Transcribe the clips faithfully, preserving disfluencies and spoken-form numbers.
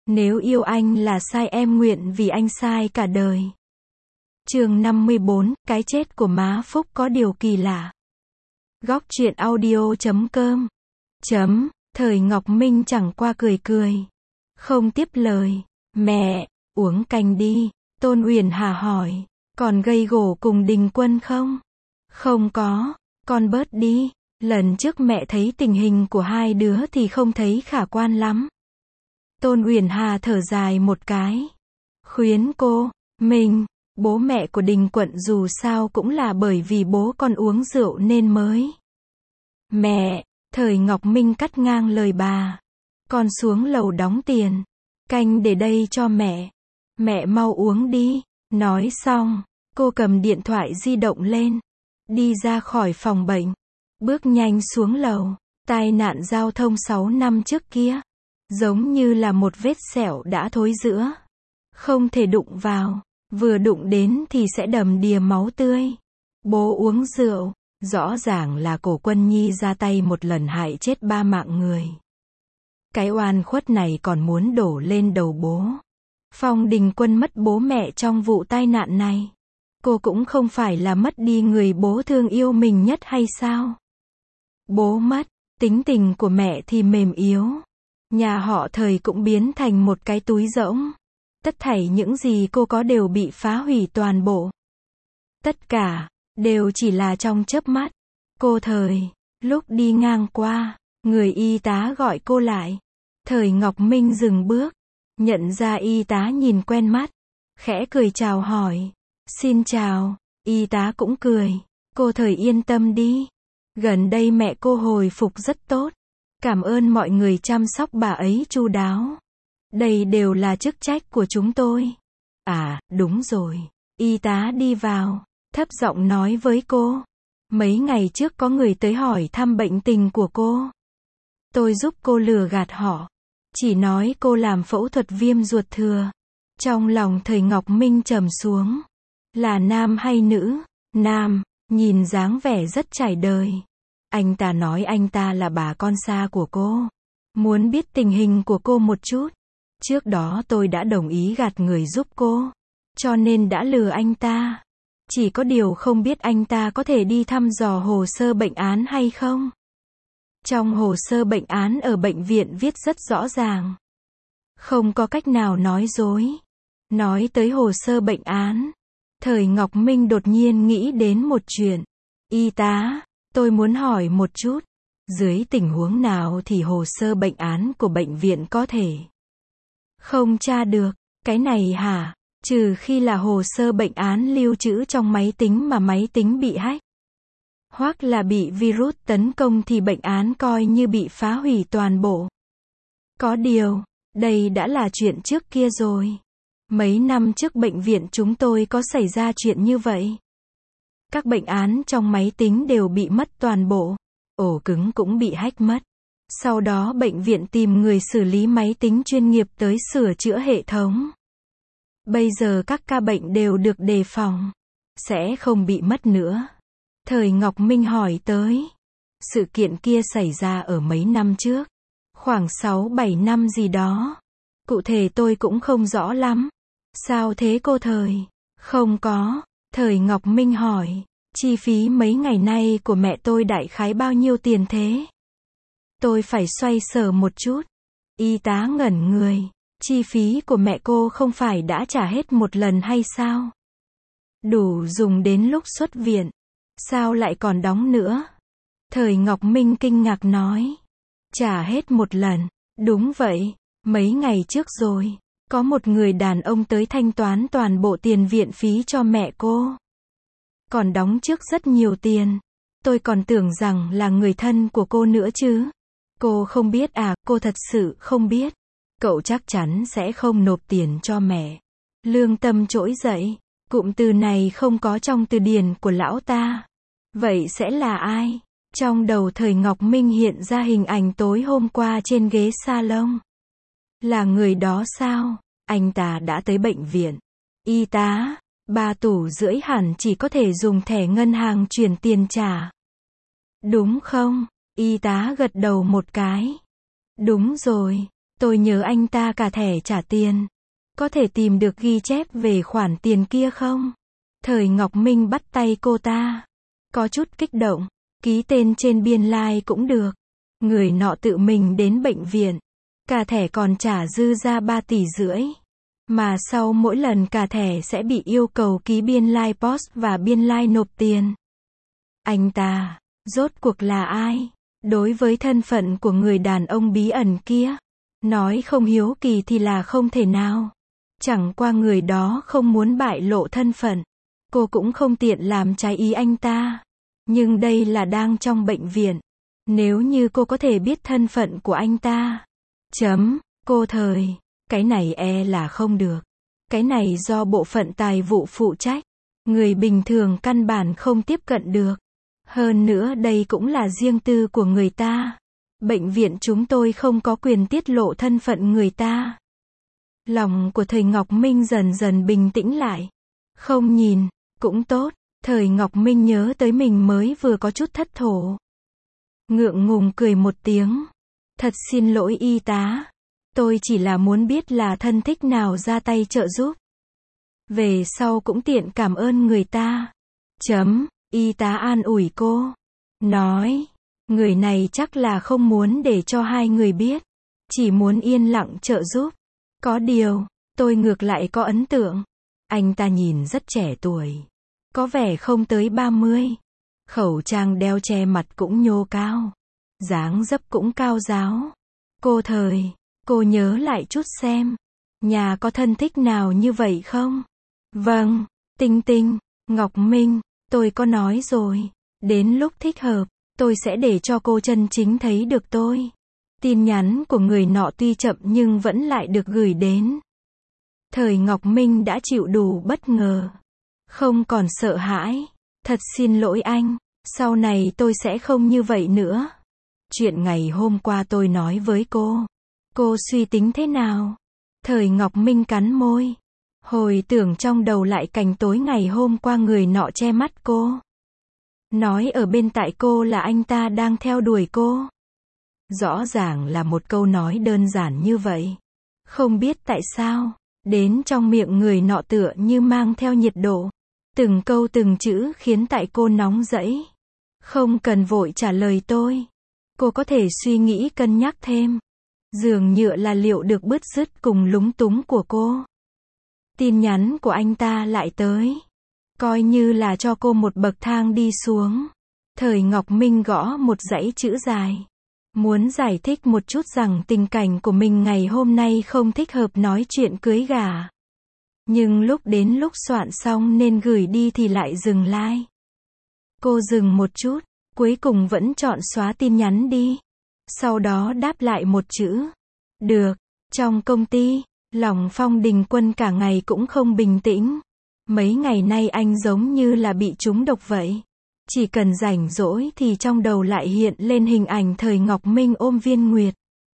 Nếu yêu anh là sai em nguyện vì anh sai cả đời. Chương năm mươi bốn, cái chết của má Phúc có điều kỳ lạ. Góc truyện audio chấm com chấm, thời Ngọc Minh chẳng qua cười cười. Không tiếp lời. Mẹ, uống canh đi. Tôn Uyển Hà hỏi. Còn gây gổ cùng Đình Quân không? Không có, con bớt đi. Lần trước mẹ thấy tình hình của hai đứa thì không thấy khả quan lắm. Tôn Uyển Hà thở dài một cái. Khuyến cô, mình, bố mẹ của Đình Quận dù sao cũng là bởi vì bố con uống rượu nên mới. Mẹ, thời Ngọc Minh cắt ngang lời bà. Con xuống lầu đóng tiền. Canh để đây cho mẹ. Mẹ mau uống đi. Nói xong, cô cầm điện thoại di động lên. Đi ra khỏi phòng bệnh. Bước nhanh xuống lầu. Tai nạn giao thông sáu năm trước kia. Giống như là một vết sẹo đã thối rữa. Không thể đụng vào. Vừa đụng đến thì sẽ đầm đìa máu tươi. Bố uống rượu. Rõ ràng là Cổ Quân Nhi ra tay một lần hại chết ba mạng người. Cái oan khuất này còn muốn đổ lên đầu bố. Phong Đình Quân mất bố mẹ trong vụ tai nạn này. Cô cũng không phải là mất đi người bố thương yêu mình nhất hay sao? Bố mất, tính tình của mẹ thì mềm yếu. Nhà họ Thời cũng biến thành một cái túi rỗng. Tất thảy những gì cô có đều bị phá hủy toàn bộ. Tất cả, đều chỉ là trong chớp mắt. Cô Thời, lúc đi ngang qua, người y tá gọi cô lại. Thời Ngọc Minh dừng bước, nhận ra y tá nhìn quen mắt, khẽ cười chào hỏi. Xin chào, y tá cũng cười. Cô Thời yên tâm đi. Gần đây mẹ cô hồi phục rất tốt. Cảm ơn mọi người chăm sóc bà ấy chu đáo. Đây đều là chức trách của chúng tôi. À, đúng rồi. Y tá đi vào, thấp giọng nói với cô. Mấy ngày trước có người tới hỏi thăm bệnh tình của cô. Tôi giúp cô lừa gạt họ. Chỉ nói cô làm phẫu thuật viêm ruột thừa. Trong lòng Thời Ngọc Minh trầm xuống. Là nam hay nữ? Nam, nhìn dáng vẻ rất trải đời. Anh ta nói anh ta là bà con xa của cô. Muốn biết tình hình của cô một chút. Trước đó tôi đã đồng ý gạt người giúp cô. Cho nên đã lừa anh ta. Chỉ có điều không biết anh ta có thể đi thăm dò hồ sơ bệnh án hay không. Trong hồ sơ bệnh án ở bệnh viện viết rất rõ ràng. Không có cách nào nói dối. Nói tới hồ sơ bệnh án. Thời Ngọc Minh đột nhiên nghĩ đến một chuyện. Y tá, tôi muốn hỏi một chút. Dưới tình huống nào thì hồ sơ bệnh án của bệnh viện có thể không tra được? Cái này hả? Trừ khi là hồ sơ bệnh án lưu trữ trong máy tính mà máy tính bị hack. Hoặc là bị virus tấn công thì bệnh án coi như bị phá hủy toàn bộ. Có điều, đây đã là chuyện trước kia rồi. Mấy năm trước bệnh viện chúng tôi có xảy ra chuyện như vậy. Các bệnh án trong máy tính đều bị mất toàn bộ. Ổ cứng cũng bị hack mất. Sau đó bệnh viện tìm người xử lý máy tính chuyên nghiệp tới sửa chữa hệ thống. Bây giờ các ca bệnh đều được đề phòng. Sẽ không bị mất nữa. Thời Ngọc Minh hỏi tới. Sự kiện kia xảy ra ở mấy năm trước. Khoảng sáu bảy năm gì đó. Cụ thể tôi cũng không rõ lắm. Sao thế cô Thời? Không có. Thời Ngọc Minh hỏi. Chi phí mấy ngày nay của mẹ tôi đại khái bao nhiêu tiền thế? Tôi phải xoay sở một chút. Y tá ngẩn người. Chi phí của mẹ cô không phải đã trả hết một lần hay sao? Đủ dùng đến lúc xuất viện. Sao lại còn đóng nữa? Thời Ngọc Minh kinh ngạc nói. Trả hết một lần. Đúng vậy. Mấy ngày trước rồi. Có một người đàn ông tới thanh toán toàn bộ tiền viện phí cho mẹ cô. Còn đóng trước rất nhiều tiền. Tôi còn tưởng rằng là người thân của cô nữa chứ. Cô không biết à? Cô thật sự không biết. Cậu chắc chắn sẽ không nộp tiền cho mẹ. Lương Tâm trỗi dậy. Cụm từ này không có trong từ điển của lão ta. Vậy sẽ là ai? Trong đầu Thời Ngọc Minh hiện ra hình ảnh tối hôm qua trên ghế salon. Là người đó sao? Anh ta đã tới bệnh viện. Y tá, ba tủ rưỡi hẳn chỉ có thể dùng thẻ ngân hàng chuyển tiền trả. Đúng không? Y tá gật đầu một cái. Đúng rồi. Tôi nhớ anh ta cả thẻ trả tiền. Có thể tìm được ghi chép về khoản tiền kia không? Thời Ngọc Minh bắt tay cô ta. Có chút kích động. Ký tên trên biên lai like cũng được. Người nọ tự mình đến bệnh viện. Cả thẻ còn trả dư ra ba tỷ rưỡi. Mà sau mỗi lần cả thẻ sẽ bị yêu cầu ký biên lai like post và biên lai like nộp tiền. Anh ta, rốt cuộc là ai? Đối với thân phận của người đàn ông bí ẩn kia, nói không hiếu kỳ thì là không thể nào. Chẳng qua người đó không muốn bại lộ thân phận. Cô cũng không tiện làm trái ý anh ta. Nhưng đây là đang trong bệnh viện. Nếu như cô có thể biết thân phận của anh ta. Chấm, cô thời. Cái này e là không được. Cái này do bộ phận tài vụ phụ trách. Người bình thường căn bản không tiếp cận được. Hơn nữa đây cũng là riêng tư của người ta. Bệnh viện chúng tôi không có quyền tiết lộ thân phận người ta. Lòng của thời Ngọc Minh dần dần bình tĩnh lại. Không nhìn, cũng tốt. Thời Ngọc Minh nhớ tới mình mới vừa có chút thất thổ. Ngượng ngùng cười một tiếng. Thật xin lỗi y tá. Tôi chỉ là muốn biết là thân thích nào ra tay trợ giúp. Về sau cũng tiện cảm ơn người ta. Chấm, y tá an ủi cô. Nói, người này chắc là không muốn để cho hai người biết. Chỉ muốn yên lặng trợ giúp. Có điều, tôi ngược lại có ấn tượng. Anh ta nhìn rất trẻ tuổi. Có vẻ không tới ba mươi. Khẩu trang đeo che mặt cũng nhô cao. Dáng dấp cũng cao ráo. Cô thời, cô nhớ lại chút xem. Nhà có thân thích nào như vậy không? Vâng, Tinh Tinh, Ngọc Minh, tôi có nói rồi. Đến lúc thích hợp, tôi sẽ để cho cô chân chính thấy được tôi. Tin nhắn của người nọ tuy chậm nhưng vẫn lại được gửi đến. Thời Ngọc Minh đã chịu đủ bất ngờ. Không còn sợ hãi. Thật xin lỗi anh. Sau này tôi sẽ không như vậy nữa. Chuyện ngày hôm qua tôi nói với cô. Cô suy tính thế nào? Thời Ngọc Minh cắn môi. Hồi tưởng trong đầu lại cảnh tối ngày hôm qua người nọ che mắt cô. Nói ở bên tại cô là anh ta đang theo đuổi cô. Rõ ràng là một câu nói đơn giản như vậy. Không biết tại sao, đến trong miệng người nọ tựa như mang theo nhiệt độ. Từng câu từng chữ khiến tại cô nóng rẫy. Không cần vội trả lời tôi. Cô có thể suy nghĩ cân nhắc thêm. Dường nhựa là liệu được bứt rứt cùng lúng túng của cô. Tin nhắn của anh ta lại tới. Coi như là cho cô một bậc thang đi xuống. Thời Ngọc Minh gõ một dãy chữ dài. Muốn giải thích một chút rằng tình cảnh của mình ngày hôm nay không thích hợp nói chuyện cưới gả. Nhưng lúc đến lúc soạn xong nên gửi đi thì lại dừng like. Cô dừng một chút, cuối cùng vẫn chọn xóa tin nhắn đi. Sau đó đáp lại một chữ. Được, trong công ty, lòng Phong Đình Quân cả ngày cũng không bình tĩnh. Mấy ngày nay anh giống như là bị trúng độc vậy. Chỉ cần rảnh rỗi thì trong đầu lại hiện lên hình ảnh thời Ngọc Minh ôm Viên Nguyệt.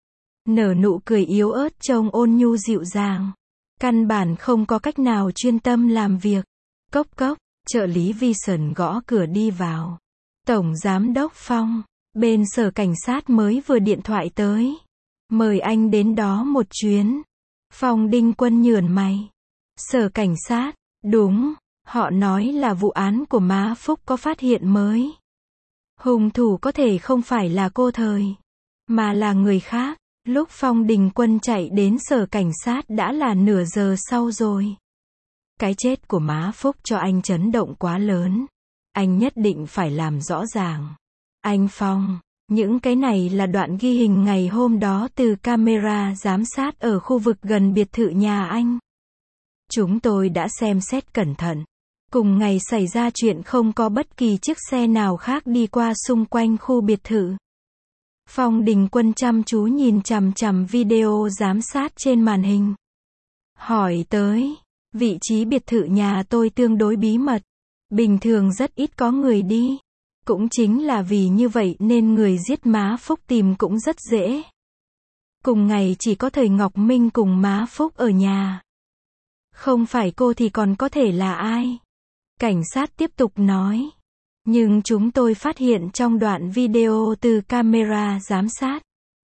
Nở nụ cười yếu ớt trông ôn nhu dịu dàng. Căn bản không có cách nào chuyên tâm làm việc. Cốc cốc, trợ lý Vision gõ cửa đi vào. Tổng Giám đốc Phong, bên sở cảnh sát mới vừa điện thoại tới. Mời anh đến đó một chuyến. Phong Đình Quân nhởn mày. Sở cảnh sát, đúng, họ nói là vụ án của má Phúc có phát hiện mới. Hung thủ có thể không phải là cô thời, mà là người khác. Lúc Phong Đình Quân chạy đến sở cảnh sát đã là nửa giờ sau rồi. Cái chết của má Phúc cho anh chấn động quá lớn. Anh nhất định phải làm rõ ràng. Anh Phong, những cái này là đoạn ghi hình ngày hôm đó từ camera giám sát ở khu vực gần biệt thự nhà anh. Chúng tôi đã xem xét cẩn thận. Cùng ngày xảy ra chuyện không có bất kỳ chiếc xe nào khác đi qua xung quanh khu biệt thự. Phong Đình Quân chăm chú nhìn chằm chằm video giám sát trên màn hình. Hỏi tới, vị trí biệt thự nhà tôi tương đối bí mật. Bình thường rất ít có người đi. Cũng chính là vì như vậy nên người giết má Phúc tìm cũng rất dễ. Cùng ngày chỉ có thời Ngọc Minh cùng má Phúc ở nhà. Không phải cô thì còn có thể là ai? Cảnh sát tiếp tục nói. Nhưng chúng tôi phát hiện trong đoạn video từ camera giám sát.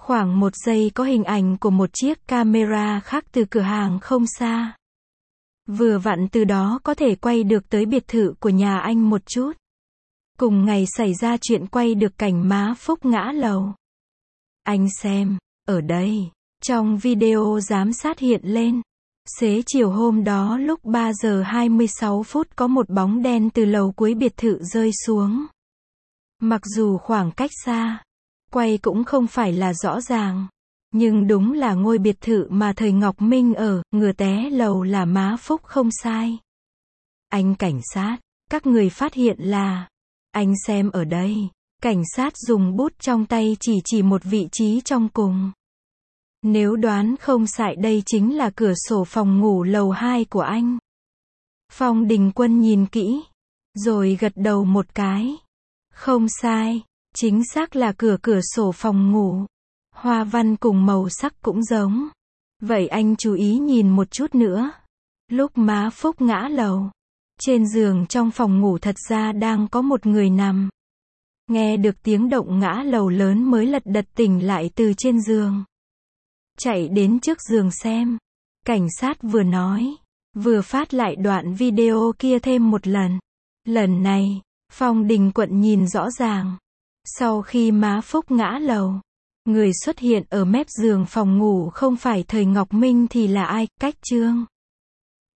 Khoảng một giây có hình ảnh của một chiếc camera khác từ cửa hàng không xa. Vừa vặn từ đó có thể quay được tới biệt thự của nhà anh một chút. Cùng ngày xảy ra chuyện quay được cảnh má Phúc ngã lầu. Anh xem, ở đây, trong video giám sát hiện lên. Xế chiều hôm đó lúc ba giờ hai mươi sáu phút có một bóng đen từ lầu cuối biệt thự rơi xuống. Mặc dù khoảng cách xa, quay cũng không phải là rõ ràng. Nhưng đúng là ngôi biệt thự mà thời Ngọc Minh ở, ngừa té lầu là má Phúc không sai. Anh cảnh sát, các người phát hiện là, anh xem ở đây, cảnh sát dùng bút trong tay chỉ chỉ một vị trí trong cùng. Nếu đoán không sai đây chính là cửa sổ phòng ngủ lầu hai của anh. Phong Đình Quân nhìn kỹ, rồi gật đầu một cái. Không sai, chính xác là cửa cửa sổ phòng ngủ. Hoa văn cùng màu sắc cũng giống. Vậy anh chú ý nhìn một chút nữa. Lúc má Phúc ngã lầu, trên giường trong phòng ngủ thật ra đang có một người nằm. Nghe được tiếng động ngã lầu lớn mới lật đật tỉnh lại từ trên giường. Chạy đến trước giường xem. Cảnh sát vừa nói, vừa phát lại đoạn video kia thêm một lần. Lần này, Phong Đình Quận nhìn rõ ràng. Sau khi má Phúc ngã lầu, người xuất hiện ở mép giường phòng ngủ không phải thời Ngọc Minh thì là ai? Cách Trương.